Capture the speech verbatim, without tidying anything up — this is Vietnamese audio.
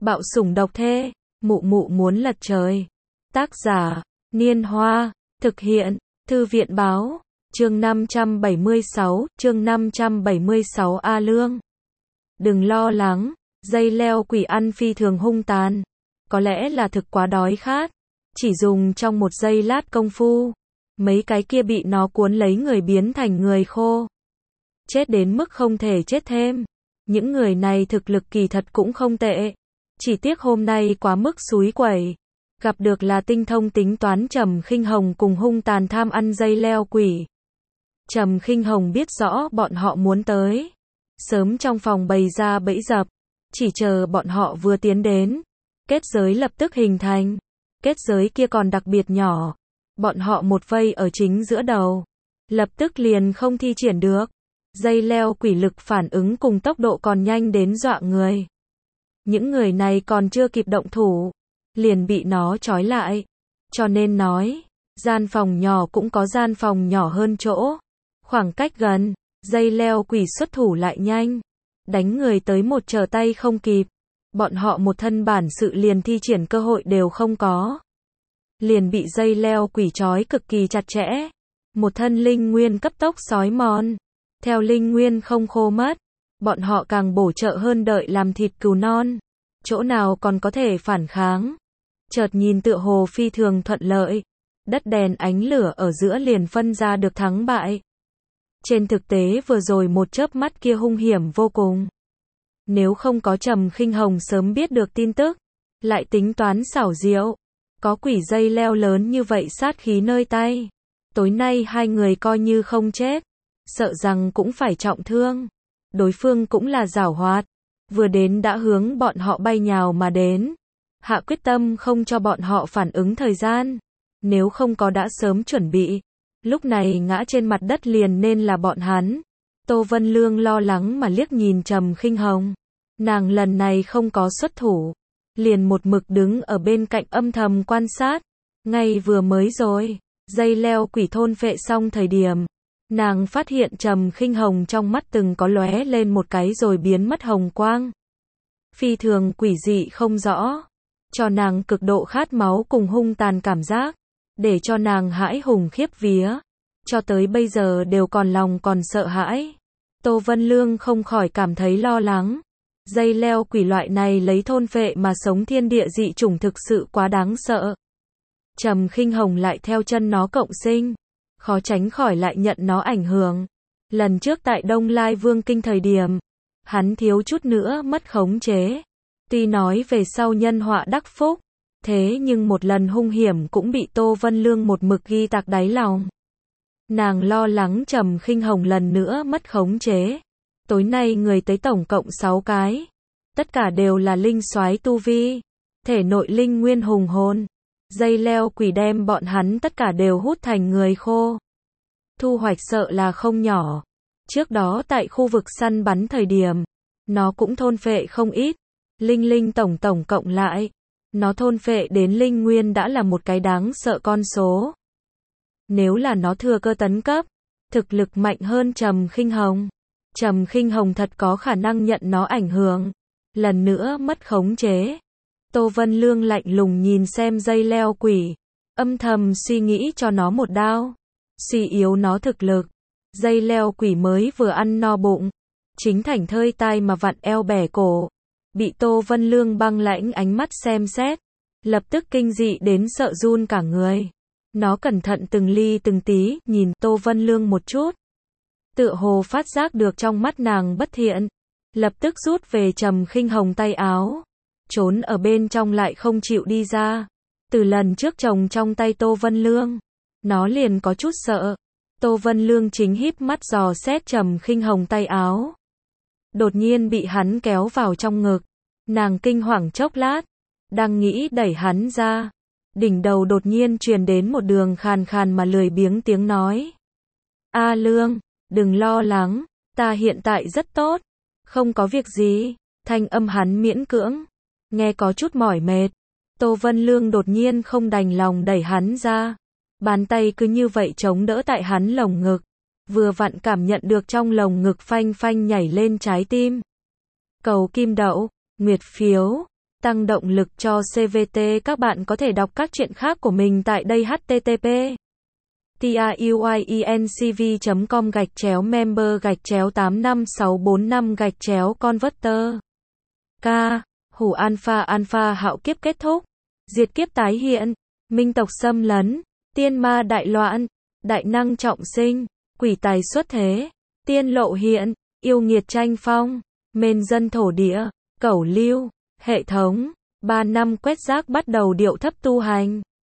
Bạo sủng độc thê, mụ mụ muốn lật trời. Tác giả, Niên Hoa, thực hiện, Thư viện Báo, chương năm trăm bảy mươi sáu, chương năm trăm bảy mươi sáu A Lương. Đừng lo lắng, dây leo quỷ ăn phi thường hung tàn. Có lẽ là thực quá đói khát. Chỉ dùng trong một giây lát công phu, mấy cái kia bị nó cuốn lấy người biến thành người khô. Chết đến mức không thể chết thêm. Những người này thực lực kỳ thật cũng không tệ. Chỉ tiếc hôm nay quá mức xúi quẩy. Gặp được là tinh thông tính toán Trầm Khinh Hồng cùng hung tàn tham ăn dây leo quỷ. Trầm Khinh Hồng biết rõ bọn họ muốn tới. Sớm trong phòng bày ra bẫy dập. Chỉ chờ bọn họ vừa tiến đến. Kết giới lập tức hình thành. Kết giới kia còn đặc biệt nhỏ. Bọn họ một vây ở chính giữa đầu. Lập tức liền không thi triển được. Dây leo quỷ lực phản ứng cùng tốc độ còn nhanh đến dọa người. Những người này còn chưa kịp động thủ. Liền bị nó trói lại. Cho nên nói, gian phòng nhỏ cũng có gian phòng nhỏ hơn chỗ. Khoảng cách gần, dây leo quỷ xuất thủ lại nhanh. Đánh người tới một trở tay không kịp. Bọn họ một thân bản sự liền thi triển cơ hội đều không có. Liền bị dây leo quỷ trói cực kỳ chặt chẽ. Một thân linh nguyên cấp tốc xói mòn. Theo linh nguyên không khô mất, bọn họ càng bổ trợ hơn đợi làm thịt cừu non. Chỗ nào còn có thể phản kháng. Chợt nhìn tựa hồ phi thường thuận lợi. Đất đèn ánh lửa ở giữa liền phân ra được thắng bại. Trên thực tế vừa rồi một chớp mắt kia hung hiểm vô cùng. Nếu không có Trầm Khinh Hồng sớm biết được tin tức, lại tính toán xảo diệu, có quỷ dây leo lớn như vậy sát khí nơi tay, tối nay hai người coi như không chết, sợ rằng cũng phải trọng thương. Đối phương cũng là giảo hoạt, vừa đến đã hướng bọn họ bay nhào mà đến, hạ quyết tâm không cho bọn họ phản ứng thời gian, nếu không có đã sớm chuẩn bị, lúc này ngã trên mặt đất liền nên là bọn hắn. Tô Vân Lương lo lắng mà liếc nhìn Trầm Khinh Hồng, nàng lần này không có xuất thủ, liền một mực đứng ở bên cạnh âm thầm quan sát. Ngay vừa mới rồi, dây leo quỷ thôn phệ xong thời điểm, nàng phát hiện Trầm Khinh Hồng trong mắt từng có lóe lên một cái rồi biến mất hồng quang. Phi thường quỷ dị không rõ, cho nàng cực độ khát máu cùng hung tàn cảm giác, để cho nàng hãi hùng khiếp vía, cho tới bây giờ đều còn lòng còn sợ hãi. Tô Vân Lương không khỏi cảm thấy lo lắng. Dây leo quỷ loại này lấy thôn phệ mà sống thiên địa dị chủng thực sự quá đáng sợ. Trầm Khinh Hồng lại theo chân nó cộng sinh, khó tránh khỏi lại nhận nó ảnh hưởng. Lần trước tại Đông Lai Vương Kinh thời điểm, hắn thiếu chút nữa mất khống chế. Tuy nói về sau nhân họa đắc phúc, thế nhưng một lần hung hiểm cũng bị Tô Vân Lương một mực ghi tạc đáy lòng. Nàng lo lắng Trầm Khinh Hồng lần nữa mất khống chế. Tối nay người tới tổng cộng sáu cái. Tất cả đều là linh soái tu vi. Thể nội linh nguyên hùng hồn. Dây leo quỷ đem bọn hắn tất cả đều hút thành người khô. Thu hoạch sợ là không nhỏ. Trước đó tại khu vực săn bắn thời điểm, nó cũng thôn phệ không ít. Linh linh tổng tổng cộng lại, nó thôn phệ đến linh nguyên đã là một cái đáng sợ con số. Nếu là nó thừa cơ tấn cấp, thực lực mạnh hơn Trầm Khinh Hồng, Trầm Khinh Hồng thật có khả năng nhận nó ảnh hưởng, lần nữa mất khống chế. Tô Vân Lương lạnh lùng nhìn xem dây leo quỷ, âm thầm suy nghĩ cho nó một đao, suy yếu nó thực lực. Dây leo quỷ mới vừa ăn no bụng, chính thảnh thơi tai mà vặn eo bẻ cổ, bị Tô Vân Lương băng lãnh ánh mắt xem xét, lập tức kinh dị đến sợ run cả người. Nó cẩn thận từng ly từng tí nhìn Tô Vân Lương một chút, tựa hồ phát giác được trong mắt nàng bất thiện, lập tức rút về Trầm Khinh Hồng tay áo, trốn ở bên trong lại không chịu đi ra. Từ lần trước chồng trong tay Tô Vân Lương, nó liền có chút sợ. Tô Vân Lương chính híp mắt dò xét Trầm Khinh Hồng tay áo, đột nhiên bị hắn kéo vào trong ngực, nàng kinh hoàng chốc lát, đang nghĩ đẩy hắn ra, đỉnh đầu đột nhiên truyền đến một đường khàn khàn mà lười biếng tiếng nói. A Lương, đừng lo lắng, ta hiện tại rất tốt, không có việc gì. Thanh âm hắn miễn cưỡng, nghe có chút mỏi mệt. Tô Vân Lương đột nhiên không đành lòng đẩy hắn ra, bàn tay cứ như vậy chống đỡ tại hắn lồng ngực, vừa vặn cảm nhận được trong lồng ngực phanh phanh nhảy lên trái tim. Cầu kim đậu, nguyệt phiếu, tăng động lực cho xê vê tê. Các bạn có thể đọc các chuyện khác của mình tại đây h t t p truyencv chấm com gạch chéo member gạch chéo tám năm sáu bốn năm gạch chéo converter. K. Hủ alpha alpha hạo kiếp kết thúc. Diệt kiếp tái hiện. Minh tộc xâm lấn. Tiên ma đại loạn. Đại năng trọng sinh. Quỷ tài xuất thế. Tiên lộ hiện. Yêu nghiệt tranh phong. Mên dân thổ địa. Cẩu lưu. Hệ thống. Ba năm quét rác bắt đầu điệu thấp tu hành.